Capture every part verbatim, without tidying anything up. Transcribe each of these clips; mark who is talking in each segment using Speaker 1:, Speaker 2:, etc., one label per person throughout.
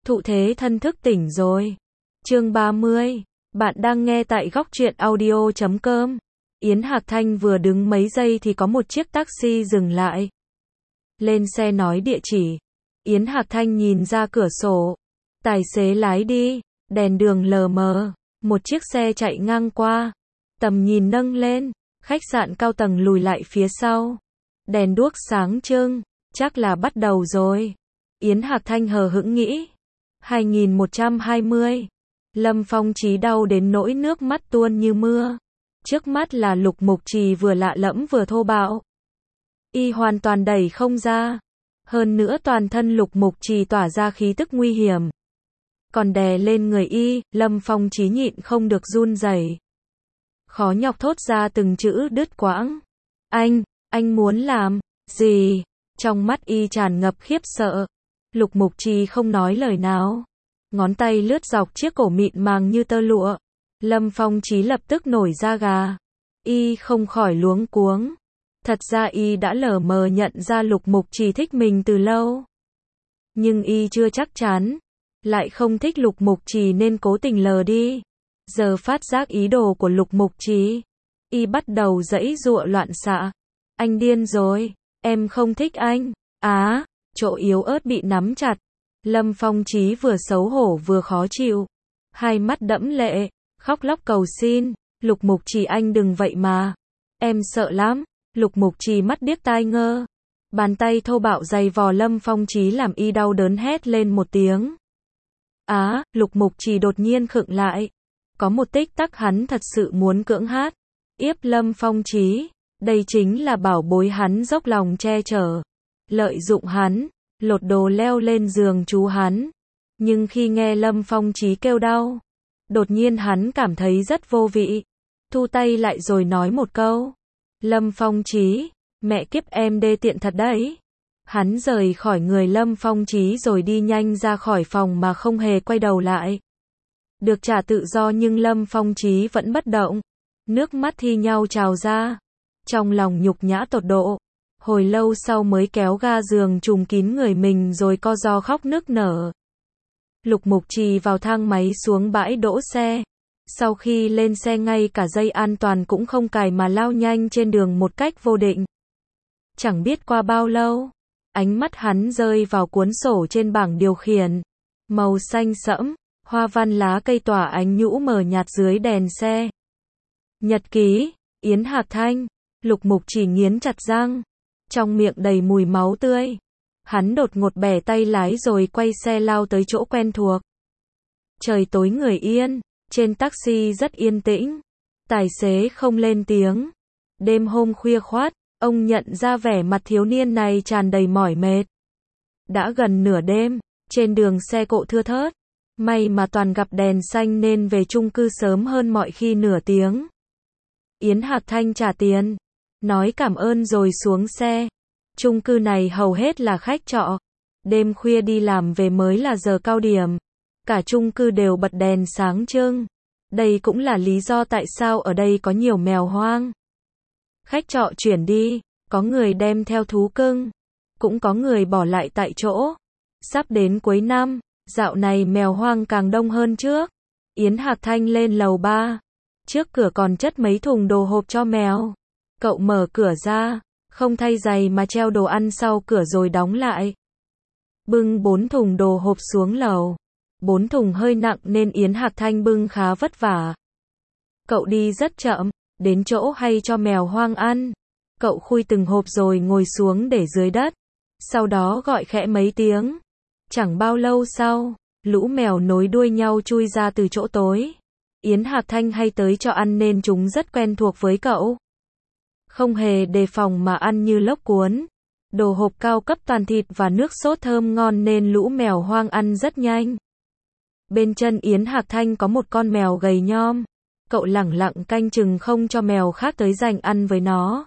Speaker 1: Thụ thế thân thức tỉnh rồi. Chương ba mươi. Bạn đang nghe tại góc truyện audio chấm com. Yến Hạc Thanh vừa đứng mấy giây thì có một chiếc taxi dừng lại. Lên xe nói địa chỉ. Yến Hạc Thanh nhìn ra cửa sổ. Tài xế lái đi, đèn đường lờ mờ. Một chiếc xe chạy ngang qua. Tầm nhìn nâng lên, khách sạn cao tầng lùi lại phía sau. Đèn đuốc sáng trưng, chắc là bắt đầu rồi. Yến Hạc Thanh hờ hững nghĩ. hai nghìn một trăm hai mươi. Lâm Phong Chí đau đến nỗi nước mắt tuôn như mưa. Trước mắt là Lục Mục Trì vừa lạ lẫm vừa thô bạo. Y hoàn toàn đẩy không ra. Hơn nữa toàn thân Lục Mục Trì tỏa ra khí tức nguy hiểm. Còn đè lên người Y, Lâm Phong Chí nhịn không được run rẩy. Khó nhọc thốt ra từng chữ đứt quãng. Anh, anh muốn làm gì? Trong mắt Y tràn ngập khiếp sợ. Lục Mục Trì không nói lời nào. Ngón tay lướt dọc chiếc cổ mịn màng như tơ lụa. Lâm Phong Chí lập tức nổi da gà. Y không khỏi luống cuống. Thật ra Y đã lờ mờ nhận ra Lục Mục Trì thích mình từ lâu. Nhưng Y chưa chắc chắn. Lại không thích Lục Mục Trì nên cố tình lờ đi. Giờ phát giác ý đồ của Lục Mục Trì. Y bắt đầu giãy giụa loạn xạ. Anh điên rồi. Em không thích anh. Á, chỗ yếu ớt bị nắm chặt. Lâm Phong Chí vừa xấu hổ vừa khó chịu. Hai mắt đẫm lệ, khóc lóc cầu xin. Lục Mục Trì anh đừng vậy mà. Em sợ lắm. Lục Mục Trì mắt điếc tai ngơ. Bàn tay thô bạo giày vò Lâm Phong Chí làm Y đau đớn hét lên một tiếng. Á, Lục Mục Trì đột nhiên khựng lại. Có một tích tắc hắn thật sự muốn cưỡng hát. Yếp Lâm Phong Chí. Đây chính là bảo bối hắn dốc lòng che chở. Lợi dụng hắn. Lột đồ leo lên giường chú hắn. Nhưng khi nghe Lâm Phong Chí kêu đau, đột nhiên hắn cảm thấy rất vô vị. Thu tay lại rồi nói một câu. Lâm Phong Chí, mẹ kiếp em đê tiện thật đấy. Hắn rời khỏi người Lâm Phong Chí rồi đi nhanh ra khỏi phòng mà không hề quay đầu lại. Được trả tự do nhưng Lâm Phong Chí vẫn bất động. Nước mắt thi nhau trào ra. Trong lòng nhục nhã tột độ. Hồi lâu sau mới kéo ga giường trùm kín người mình rồi co ro khóc nức nở. Lục Mục Trì vào thang máy xuống bãi đỗ xe. Sau khi lên xe ngay cả dây an toàn cũng không cài mà lao nhanh trên đường một cách vô định. Chẳng biết qua bao lâu, ánh mắt hắn rơi vào cuốn sổ trên bảng điều khiển. Màu xanh sẫm, hoa văn lá cây tỏa ánh nhũ mờ nhạt dưới đèn xe. Nhật ký, Yến Hạc Thanh. Lục Mục Trì nghiến chặt răng. Trong miệng đầy mùi máu tươi. Hắn đột ngột bẻ tay lái rồi quay xe lao tới chỗ quen thuộc. Trời tối người yên. Trên taxi rất yên tĩnh. Tài xế không lên tiếng. Đêm hôm khuya khoắt, ông nhận ra vẻ mặt thiếu niên này tràn đầy mỏi mệt. Đã gần nửa đêm, trên đường xe cộ thưa thớt. May mà toàn gặp đèn xanh nên về chung cư sớm hơn mọi khi nửa tiếng. Yến Hạc Thanh trả tiền. Nói cảm ơn rồi xuống xe. Chung cư này hầu hết là khách trọ. Đêm khuya đi làm về mới là giờ cao điểm. Cả chung cư đều bật đèn sáng trưng. Đây cũng là lý do tại sao ở đây có nhiều mèo hoang. Khách trọ chuyển đi, có người đem theo thú cưng. Cũng có người bỏ lại tại chỗ. Sắp đến cuối năm, dạo này mèo hoang càng đông hơn trước. Yến Hạc Thanh lên lầu ba. Trước cửa còn chất mấy thùng đồ hộp cho mèo. Cậu mở cửa ra, không thay giày mà treo đồ ăn sau cửa rồi đóng lại. Bưng bốn thùng đồ hộp xuống lầu. Bốn thùng hơi nặng nên Yến Hạc Thanh bưng khá vất vả. Cậu đi rất chậm, đến chỗ hay cho mèo hoang ăn. Cậu khui từng hộp rồi ngồi xuống để dưới đất. Sau đó gọi khẽ mấy tiếng. Chẳng bao lâu sau, lũ mèo nối đuôi nhau chui ra từ chỗ tối. Yến Hạc Thanh hay tới cho ăn nên chúng rất quen thuộc với cậu. Không hề đề phòng mà ăn như lốc cuốn. Đồ hộp cao cấp toàn thịt và nước sốt thơm ngon nên lũ mèo hoang ăn rất nhanh. Bên chân Yến Hạc Thanh có một con mèo gầy nhom. Cậu lẳng lặng canh chừng không cho mèo khác tới giành ăn với nó.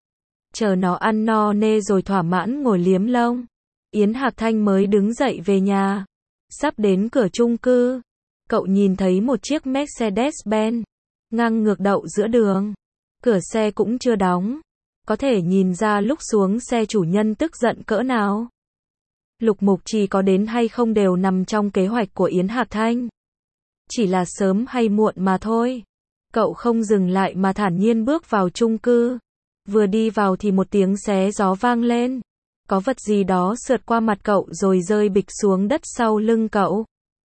Speaker 1: Chờ nó ăn no nê rồi thỏa mãn ngồi liếm lông. Yến Hạc Thanh mới đứng dậy về nhà. Sắp đến cửa chung cư. Cậu nhìn thấy một chiếc Mercedes-Benz. Ngang ngược đậu giữa đường. Cửa xe cũng chưa đóng. Có thể nhìn ra lúc xuống xe chủ nhân tức giận cỡ nào. Lục Mục Trì có đến hay không đều nằm trong kế hoạch của Yến Hạc Thanh. Chỉ là sớm hay muộn mà thôi. Cậu không dừng lại mà thản nhiên bước vào chung cư. Vừa đi vào thì một tiếng xé gió vang lên. Có vật gì đó sượt qua mặt cậu rồi rơi bịch xuống đất sau lưng cậu.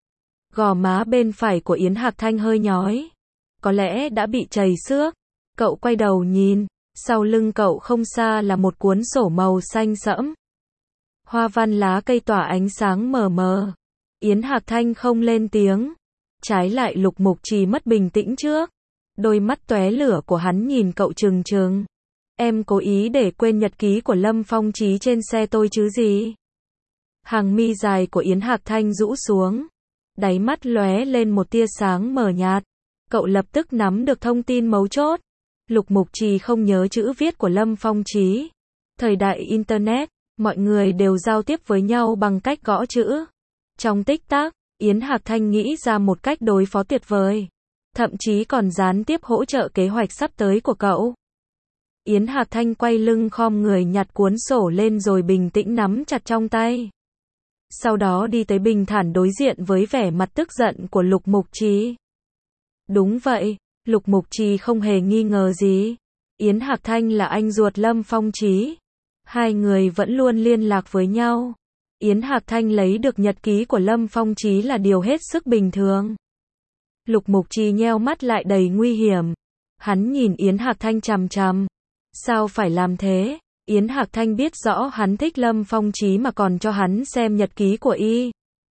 Speaker 1: Gò má bên phải của Yến Hạc Thanh hơi nhói. Có lẽ đã bị trầy xước. Cậu quay đầu nhìn. Sau lưng cậu không xa là một cuốn sổ màu xanh sẫm. Hoa văn lá cây tỏa ánh sáng mờ mờ. Yến Hạc Thanh không lên tiếng. Trái lại Lục Mục Trì mất bình tĩnh trước. Đôi mắt tóe lửa của hắn nhìn cậu trừng trừng. Em cố ý để quên nhật ký của Lâm Phong Chí trên xe tôi chứ gì? Hàng mi dài của Yến Hạc Thanh rũ xuống. Đáy mắt lóe lên một tia sáng mờ nhạt. Cậu lập tức nắm được thông tin mấu chốt. Lục Mục Trì không nhớ chữ viết của Lâm Phong Chí. Thời đại Internet, mọi người đều giao tiếp với nhau bằng cách gõ chữ. Trong tích tắc, Yến Hạc Thanh nghĩ ra một cách đối phó tuyệt vời. Thậm chí còn gián tiếp hỗ trợ kế hoạch sắp tới của cậu. Yến Hạc Thanh quay lưng khom người nhặt cuốn sổ lên rồi bình tĩnh nắm chặt trong tay. Sau đó đi tới bình thản đối diện với vẻ mặt tức giận của Lục Mục Trì. Đúng vậy, Lục Mục Trì không hề nghi ngờ gì. Yến Hạc Thanh là anh ruột Lâm Phong Chí. Hai người vẫn luôn liên lạc với nhau. Yến Hạc Thanh lấy được nhật ký của Lâm Phong Chí là điều hết sức bình thường. Lục Mục Trì nheo mắt lại đầy nguy hiểm. Hắn nhìn Yến Hạc Thanh chằm chằm. Sao phải làm thế? Yến Hạc Thanh biết rõ hắn thích Lâm Phong Chí mà còn cho hắn xem nhật ký của y.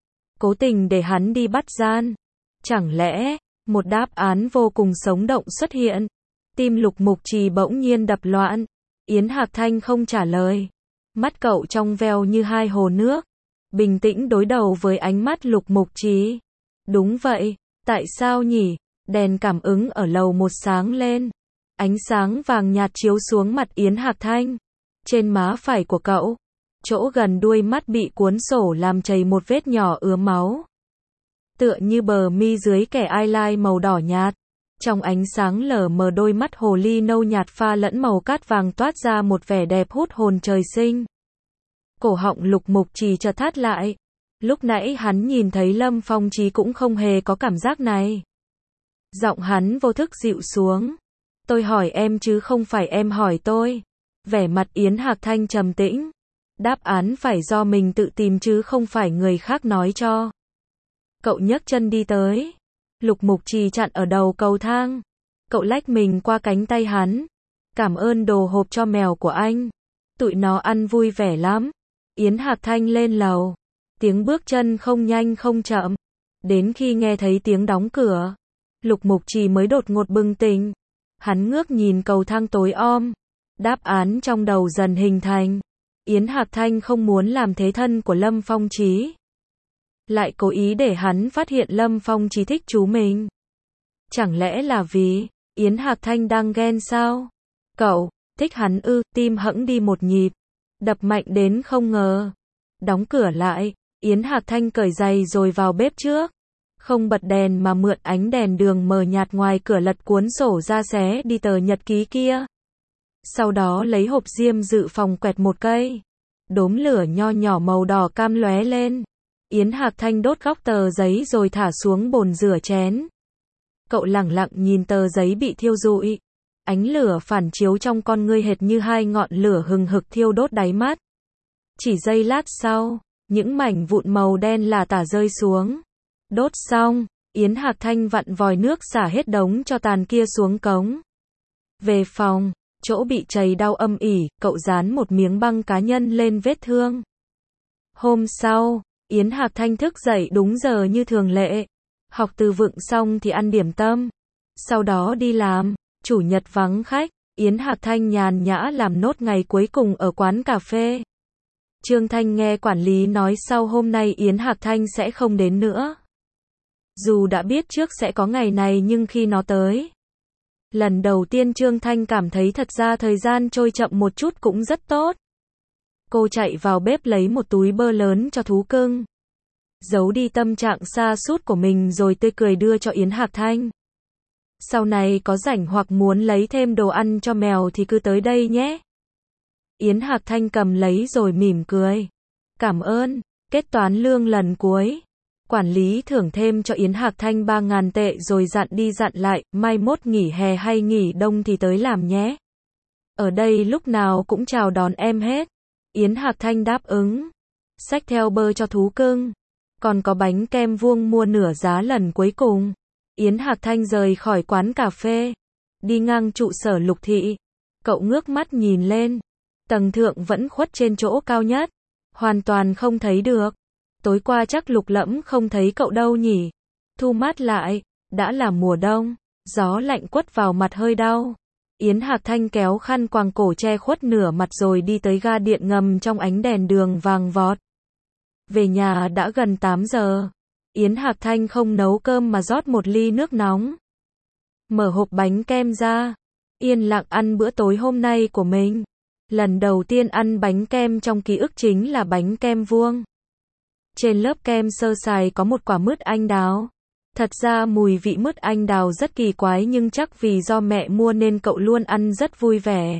Speaker 1: Cố tình để hắn đi bắt gian. Chẳng lẽ, một đáp án vô cùng sống động xuất hiện. Tim Lục Mục Trì bỗng nhiên đập loạn. Yến Hạc Thanh không trả lời. Mắt cậu trong veo như hai hồ nước. Bình tĩnh đối đầu với ánh mắt Lục Mục Trì. Đúng vậy, tại sao nhỉ? Đèn cảm ứng ở lầu một sáng lên. Ánh sáng vàng nhạt chiếu xuống mặt Yến Hạc Thanh. Trên má phải của cậu, chỗ gần đuôi mắt bị cuốn sổ làm chảy một vết nhỏ ứa máu. Tựa như bờ mi dưới kẻ eyeliner màu đỏ nhạt. Trong ánh sáng lờ mờ đôi mắt hồ ly nâu nhạt pha lẫn màu cát vàng toát ra một vẻ đẹp hút hồn trời sinh. Cổ họng Lục Mục Trì chợt thắt lại. Lúc nãy hắn nhìn thấy Lâm Phong Chí cũng không hề có cảm giác này. Giọng hắn vô thức dịu xuống. Tôi hỏi em chứ không phải em hỏi tôi. Vẻ mặt Yến Hạc Thanh trầm tĩnh. Đáp án phải do mình tự tìm chứ không phải người khác nói cho. Cậu nhấc chân đi tới. Lục Mục Trì chặn ở đầu cầu thang. Cậu lách mình qua cánh tay hắn. Cảm ơn đồ hộp cho mèo của anh. Tụi nó ăn vui vẻ lắm. Yến Hạc Thanh lên lầu. Tiếng bước chân không nhanh không chậm. Đến khi nghe thấy tiếng đóng cửa, Lục Mục Trì mới đột ngột bừng tỉnh. Hắn ngước nhìn cầu thang tối om. Đáp án trong đầu dần hình thành. Yến Hạc Thanh không muốn làm thế thân của Lâm Phong Chí. Lại cố ý để hắn phát hiện Lâm Phong Chí thích chú mình. Chẳng lẽ là vì Yến Hạc Thanh đang ghen sao? Cậu thích hắn ư? Tim hẫng đi một nhịp. Đập mạnh đến không ngờ. Đóng cửa lại, Yến Hạc Thanh cởi giày rồi vào bếp trước. Không bật đèn mà mượn ánh đèn đường mờ nhạt ngoài cửa lật cuốn sổ ra xé đi tờ nhật ký kia. Sau đó lấy hộp diêm dự phòng quẹt một cây. Đốm lửa nho nhỏ màu đỏ cam lóe lên. Yến Hạc Thanh đốt góc tờ giấy rồi thả xuống bồn rửa chén. Cậu lẳng lặng nhìn tờ giấy bị thiêu rụi. Ánh lửa phản chiếu trong con ngươi hệt như hai ngọn lửa hừng hực thiêu đốt đáy mắt. Chỉ giây lát sau, những mảnh vụn màu đen lả tả rơi xuống. Đốt xong, Yến Hạc Thanh vặn vòi nước xả hết đống tro tàn kia xuống cống. Về phòng, chỗ bị chảy đau âm ỉ, cậu dán một miếng băng cá nhân lên vết thương. Hôm sau, Yến Hạc Thanh thức dậy đúng giờ như thường lệ. Học từ vựng xong thì ăn điểm tâm. Sau đó đi làm. Chủ nhật vắng khách, Yến Hạc Thanh nhàn nhã làm nốt ngày cuối cùng ở quán cà phê. Trương Thanh nghe quản lý nói sau hôm nay Yến Hạc Thanh sẽ không đến nữa. Dù đã biết trước sẽ có ngày này nhưng khi nó tới, lần đầu tiên Trương Thanh cảm thấy thật ra thời gian trôi chậm một chút cũng rất tốt. Cô chạy vào bếp lấy một túi bơ lớn cho thú cưng. Giấu đi tâm trạng sa sút của mình rồi tươi cười đưa cho Yến Hạc Thanh. Sau này có rảnh hoặc muốn lấy thêm đồ ăn cho mèo thì cứ tới đây nhé. Yến Hạc Thanh cầm lấy rồi mỉm cười. Cảm ơn. Kết toán lương lần cuối. Quản lý thưởng thêm cho Yến Hạc Thanh ba ngàn tệ rồi dặn đi dặn lại, mai mốt nghỉ hè hay nghỉ đông thì tới làm nhé. Ở đây lúc nào cũng chào đón em hết. Yến Hạc Thanh đáp ứng. Xách theo bơ cho thú cưng. Còn có bánh kem vuông mua nửa giá lần cuối cùng. Yến Hạc Thanh rời khỏi quán cà phê. Đi ngang trụ sở Lục Thị. Cậu ngước mắt nhìn lên. Tầng thượng vẫn khuất trên chỗ cao nhất. Hoàn toàn không thấy được. Tối qua chắc Lục Lẫm không thấy cậu đâu nhỉ. Thu mát lại. Đã là mùa đông. Gió lạnh quất vào mặt hơi đau. Yến Hạc Thanh kéo khăn quàng cổ che khuất nửa mặt rồi đi tới ga điện ngầm trong ánh đèn đường vàng vọt. Về nhà đã gần tám giờ. Yến Hạc Thanh không nấu cơm mà rót một ly nước nóng. Mở hộp bánh kem ra. Yên lặng ăn bữa tối hôm nay của mình. Lần đầu tiên ăn bánh kem trong ký ức chính là bánh kem vuông. Trên lớp kem sơ sài có một quả mứt anh đào. Thật ra mùi vị mứt anh đào rất kỳ quái nhưng chắc vì do mẹ mua nên cậu luôn ăn rất vui vẻ.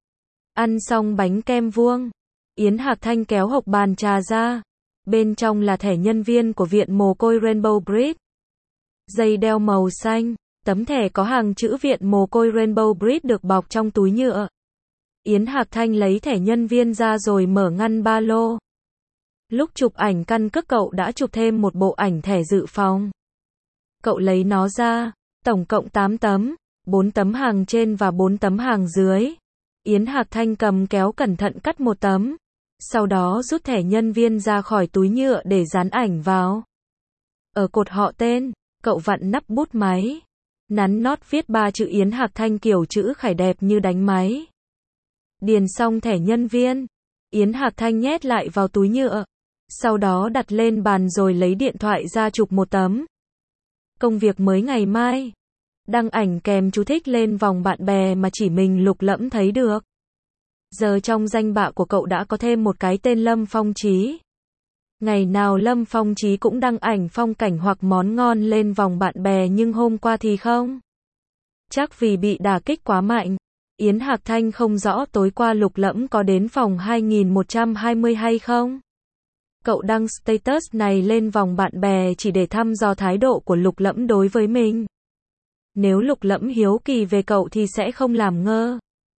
Speaker 1: Ăn xong bánh kem vuông, Yến Hạc Thanh kéo hộp bàn trà ra. Bên trong là thẻ nhân viên của viện mồ côi Rainbow Bridge. Dây đeo màu xanh, tấm thẻ có hàng chữ viện mồ côi Rainbow Bridge được bọc trong túi nhựa. Yến Hạc Thanh lấy thẻ nhân viên ra rồi mở ngăn ba lô. Lúc chụp ảnh căn cước cậu đã chụp thêm một bộ ảnh thẻ dự phòng. Cậu lấy nó ra, tổng cộng tám tấm, bốn tấm hàng trên và bốn tấm hàng dưới. Yến Hạc Thanh cầm kéo cẩn thận cắt một tấm. Sau đó rút thẻ nhân viên ra khỏi túi nhựa để dán ảnh vào. Ở cột họ tên, cậu vặn nắp bút máy. Nắn nót viết ba chữ Yến Hạc Thanh kiểu chữ khải đẹp như đánh máy. Điền xong thẻ nhân viên, Yến Hạc Thanh nhét lại vào túi nhựa. Sau đó đặt lên bàn rồi lấy điện thoại ra chụp một tấm. Công việc mới ngày mai. Đăng ảnh kèm chú thích lên vòng bạn bè mà chỉ mình Lục Lẫm thấy được. Giờ trong danh bạ của cậu đã có thêm một cái tên Lâm Phong Chí. Ngày nào Lâm Phong Chí cũng đăng ảnh phong cảnh hoặc món ngon lên vòng bạn bè nhưng hôm qua thì không. Chắc vì bị đả kích quá mạnh. Yến Hạc Thanh không rõ tối qua Lục Lẫm có đến phòng hai nghìn một trăm hai mươi hay không. Cậu đăng status này lên vòng bạn bè chỉ để thăm dò thái độ của Lục Lẫm đối với mình. Nếu Lục Lẫm hiếu kỳ về cậu thì sẽ không làm ngơ.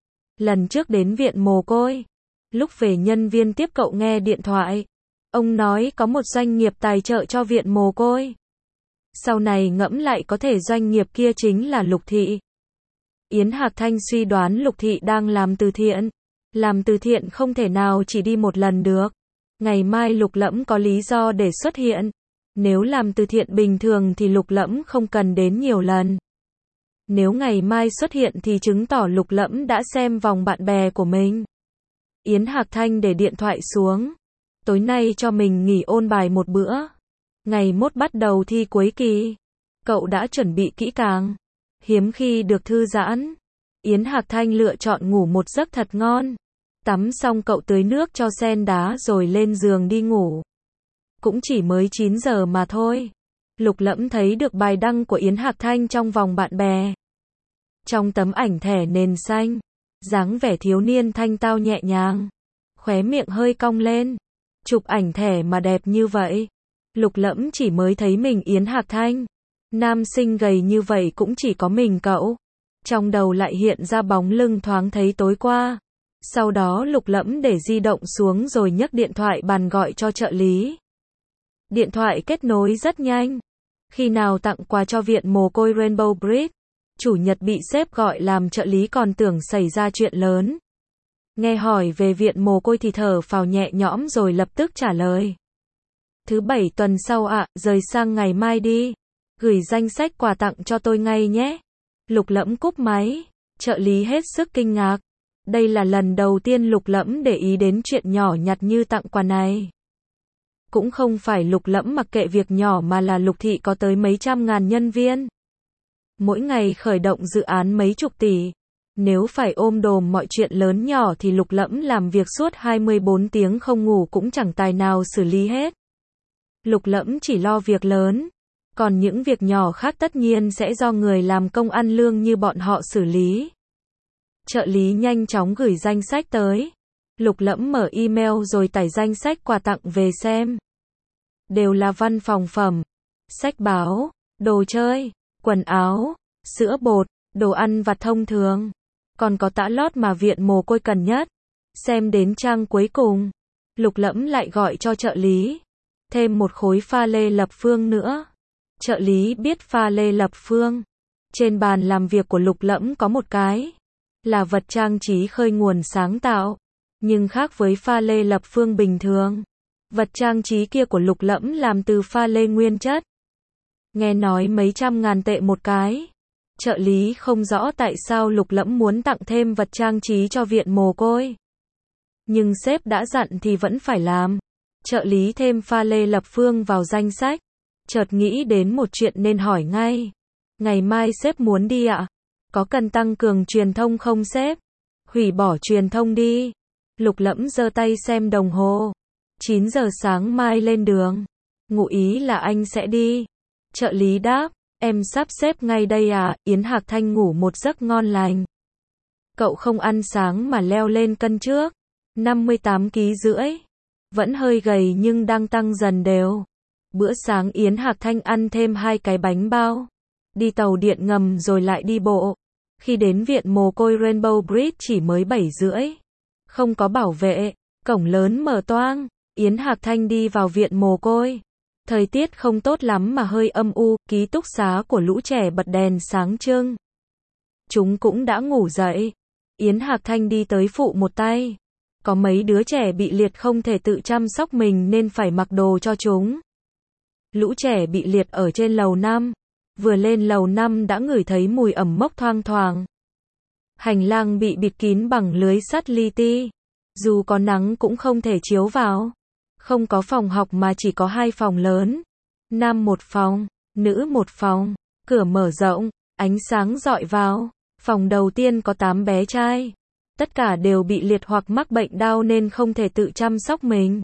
Speaker 1: Lần trước đến viện mồ côi, lúc về nhân viên tiếp cậu nghe điện thoại. Ông nói có một doanh nghiệp tài trợ cho viện mồ côi. Sau này ngẫm lại có thể doanh nghiệp kia chính là Lục Thị. Yến Hạc Thanh suy đoán Lục Thị đang làm từ thiện. Làm từ thiện không thể nào chỉ đi một lần được. Ngày mai Lục Lẫm có lý do để xuất hiện. Nếu làm từ thiện bình thường thì Lục Lẫm không cần đến nhiều lần. Nếu ngày mai xuất hiện thì chứng tỏ Lục Lẫm đã xem vòng bạn bè của mình. Yến Hạc Thanh để điện thoại xuống. Tối nay cho mình nghỉ ôn bài một bữa. Ngày mốt bắt đầu thi cuối kỳ. Cậu đã chuẩn bị kỹ càng. Hiếm khi được thư giãn. Yến Hạc Thanh lựa chọn ngủ một giấc thật ngon. Tắm xong cậu tưới nước cho sen đá rồi lên giường đi ngủ. Cũng chỉ mới chín giờ mà thôi. Lục Lẫm thấy được bài đăng của Yến Hạc Thanh trong vòng bạn bè. Trong tấm ảnh thẻ nền xanh, dáng vẻ thiếu niên thanh tao nhẹ nhàng, khóe miệng hơi cong lên. Chụp ảnh thẻ mà đẹp như vậy. Lục Lẫm chỉ mới thấy mình Yến Hạc Thanh. Nam sinh gầy như vậy cũng chỉ có mình cậu. Trong đầu lại hiện ra bóng lưng thoáng thấy tối qua. Sau đó Lục Lẫm để di động xuống rồi nhấc điện thoại bàn gọi cho trợ lý. Điện thoại kết nối rất nhanh. Khi nào tặng quà cho viện mồ côi Rainbow Bridge, chủ nhật bị sếp gọi làm trợ lý còn tưởng xảy ra chuyện lớn. Nghe hỏi về viện mồ côi thì thở phào nhẹ nhõm rồi lập tức trả lời. Thứ bảy tuần sau ạ, à, rời sang ngày mai đi. Gửi danh sách quà tặng cho tôi ngay nhé. Lục Lẫm cúp máy. Trợ lý hết sức kinh ngạc. Đây là lần đầu tiên Lục Lẫm để ý đến chuyện nhỏ nhặt như tặng quà này. Cũng không phải Lục Lẫm mặc kệ việc nhỏ mà là Lục Thị có tới mấy trăm ngàn nhân viên. Mỗi ngày khởi động dự án mấy chục tỷ. Nếu phải ôm đồm mọi chuyện lớn nhỏ thì Lục Lẫm làm việc suốt hai mươi bốn tiếng không ngủ cũng chẳng tài nào xử lý hết. Lục Lẫm chỉ lo việc lớn. Còn những việc nhỏ khác tất nhiên sẽ do người làm công ăn lương như bọn họ xử lý. Trợ lý nhanh chóng gửi danh sách tới. Lục Lẫm mở email rồi tải danh sách quà tặng về xem. đều là văn phòng phẩm, sách báo, đồ chơi, quần áo, sữa bột, đồ ăn vặt thông thường. Còn có tã lót mà viện mồ côi cần nhất. Xem đến trang cuối cùng, Lục Lẫm lại gọi cho trợ lý. Thêm một khối pha lê lập phương nữa. Trợ lý biết pha lê lập phương. Trên bàn làm việc của Lục Lẫm có một cái. Là vật trang trí khơi nguồn sáng tạo. Nhưng khác với pha lê lập phương bình thường. Vật trang trí kia của Lục Lẫm làm từ pha lê nguyên chất. Nghe nói mấy trăm ngàn tệ một cái. Trợ lý không rõ tại sao Lục Lẫm muốn tặng thêm vật trang trí cho viện mồ côi. Nhưng sếp đã dặn thì vẫn phải làm. Trợ lý thêm pha lê lập phương vào danh sách. Chợt nghĩ đến một chuyện nên hỏi ngay. Ngày mai sếp muốn đi ạ? Có cần tăng cường truyền thông không sếp? Hủy bỏ truyền thông đi. Lục Lẫm giơ tay xem đồng hồ. chín giờ sáng mai lên đường. Ngụ ý là anh sẽ đi. Trợ lý đáp. Em sắp xếp ngay đây à? Yến Hạc Thanh ngủ một giấc ngon lành. Cậu không ăn sáng mà leo lên cân trước. năm mươi tám ki lô gam rưỡi. Vẫn hơi gầy nhưng đang tăng dần đều. Bữa sáng Yến Hạc Thanh ăn thêm hai cái bánh bao. Đi tàu điện ngầm rồi lại đi bộ. Khi đến viện mồ côi Rainbow Bridge chỉ mới bảy rưỡi. Không có bảo vệ. Cổng lớn mở toang. Yến Hạc Thanh đi vào viện mồ côi. Thời tiết không tốt lắm mà hơi âm u, ký túc xá của lũ trẻ bật đèn sáng trưng. Chúng cũng đã ngủ dậy. Yến Hạc Thanh đi tới phụ một tay. Có mấy đứa trẻ bị liệt không thể tự chăm sóc mình nên phải mặc đồ cho chúng. Lũ trẻ bị liệt ở trên lầu năm. Vừa lên lầu năm đã ngửi thấy mùi ẩm mốc thoang thoảng. Hành lang bị bịt kín bằng lưới sắt li ti. Dù có nắng cũng không thể chiếu vào. Không có phòng học mà chỉ có hai phòng lớn. Nam một phòng, nữ một phòng. Cửa mở rộng, ánh sáng rọi vào. Phòng đầu tiên có tám bé trai. Tất cả đều bị liệt hoặc mắc bệnh đau nên không thể tự chăm sóc mình.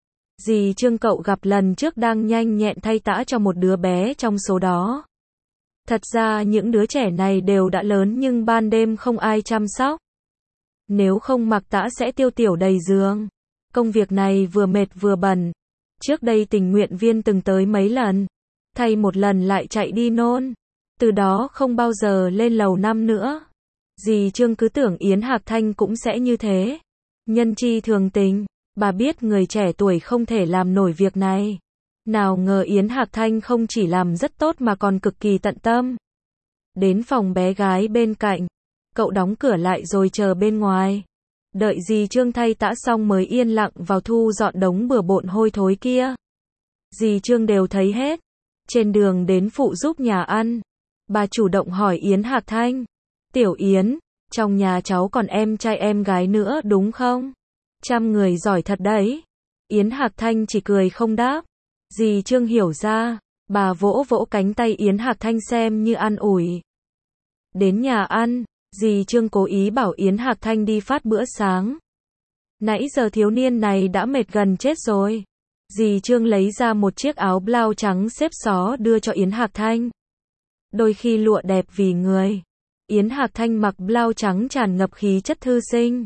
Speaker 1: Dì Trương cậu gặp lần trước đang nhanh nhẹn thay tã cho một đứa bé trong số đó. Thật ra những đứa trẻ này đều đã lớn nhưng ban đêm không ai chăm sóc. Nếu không mặc tã sẽ tiêu tiểu đầy giường. Công việc này vừa mệt vừa bẩn. Trước đây tình nguyện viên từng tới mấy lần. Thay một lần lại chạy đi nôn. Từ đó không bao giờ lên lầu năm nữa. Dì Trương cứ tưởng Yến Hạc Thanh cũng sẽ như thế. Nhân chi thường tình. Bà biết người trẻ tuổi không thể làm nổi việc này. Nào ngờ Yến Hạc Thanh không chỉ làm rất tốt mà còn cực kỳ tận tâm. Đến phòng bé gái bên cạnh. Cậu đóng cửa lại rồi chờ bên ngoài. Đợi dì Trương thay tã xong mới yên lặng vào thu dọn đống bừa bộn hôi thối kia. Dì Trương đều thấy hết. Trên đường đến phụ giúp nhà ăn. Bà chủ động hỏi Yến Hạc Thanh. Tiểu Yến, trong nhà cháu còn em trai em gái nữa đúng không? Chăm người giỏi thật đấy. Yến Hạc Thanh chỉ cười không đáp. Dì Trương hiểu ra. Bà vỗ vỗ cánh tay Yến Hạc Thanh xem như an ủi. Đến nhà ăn. Dì Trương cố ý bảo Yến Hạc Thanh đi phát bữa sáng. Nãy giờ thiếu niên này đã mệt gần chết rồi. Dì Trương lấy ra một chiếc áo blau trắng xếp xó đưa cho Yến Hạc Thanh. Đôi khi lụa đẹp vì người. Yến Hạc Thanh mặc blau trắng tràn ngập khí chất thư sinh.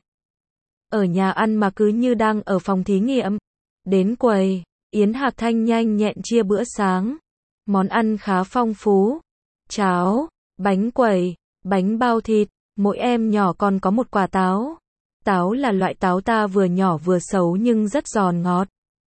Speaker 1: Ở nhà ăn mà cứ như đang ở phòng thí nghiệm. Đến quầy, Yến Hạc Thanh nhanh nhẹn chia bữa sáng. Món ăn khá phong phú. Cháo, bánh quẩy, bánh bao thịt. Mỗi em nhỏ còn có một quả táo. Táo là loại táo ta vừa nhỏ vừa xấu nhưng rất giòn ngọt.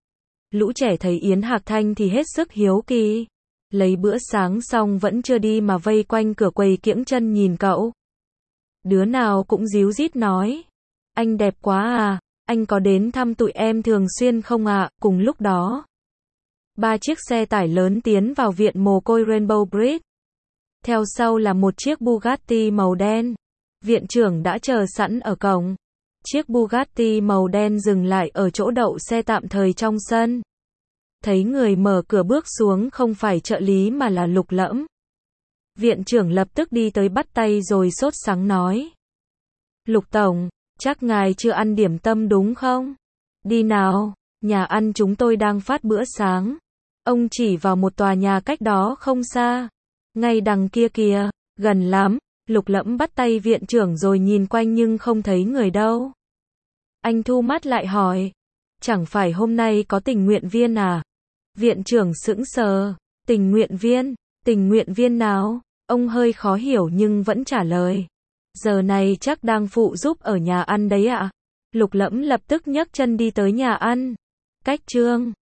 Speaker 1: Lũ trẻ thấy Yến Hạc Thanh thì hết sức hiếu kỳ. Lấy bữa sáng xong vẫn chưa đi mà vây quanh cửa quầy kiễng chân nhìn cậu. Đứa nào cũng díu dít nói. Anh đẹp quá à, anh có đến thăm tụi em thường xuyên không ạ? À? Cùng lúc đó, ba chiếc xe tải lớn tiến vào viện mồ côi Rainbow Bridge. Theo sau là một chiếc Bugatti màu đen. Viện trưởng đã chờ sẵn ở cổng. Chiếc Bugatti màu đen dừng lại ở chỗ đậu xe tạm thời trong sân. Thấy người mở cửa bước xuống không phải trợ lý mà là Lục Lẫm. Viện trưởng lập tức đi tới bắt tay rồi sốt sắng nói. Lục Tổng, chắc ngài chưa ăn điểm tâm đúng không? Đi nào, nhà ăn chúng tôi đang phát bữa sáng. Ông chỉ vào một tòa nhà cách đó không xa. Ngay đằng kia kìa, gần lắm. Lục Lẫm bắt tay viện trưởng rồi nhìn quanh nhưng không thấy người đâu. Anh thu mắt lại hỏi. Chẳng phải hôm nay có tình nguyện viên à? Viện trưởng sững sờ. Tình nguyện viên? Tình nguyện viên nào? Ông hơi khó hiểu nhưng vẫn trả lời. Giờ này chắc đang phụ giúp ở nhà ăn đấy ạ. Lục Lẫm lập tức nhấc chân đi tới nhà ăn. Cách Trương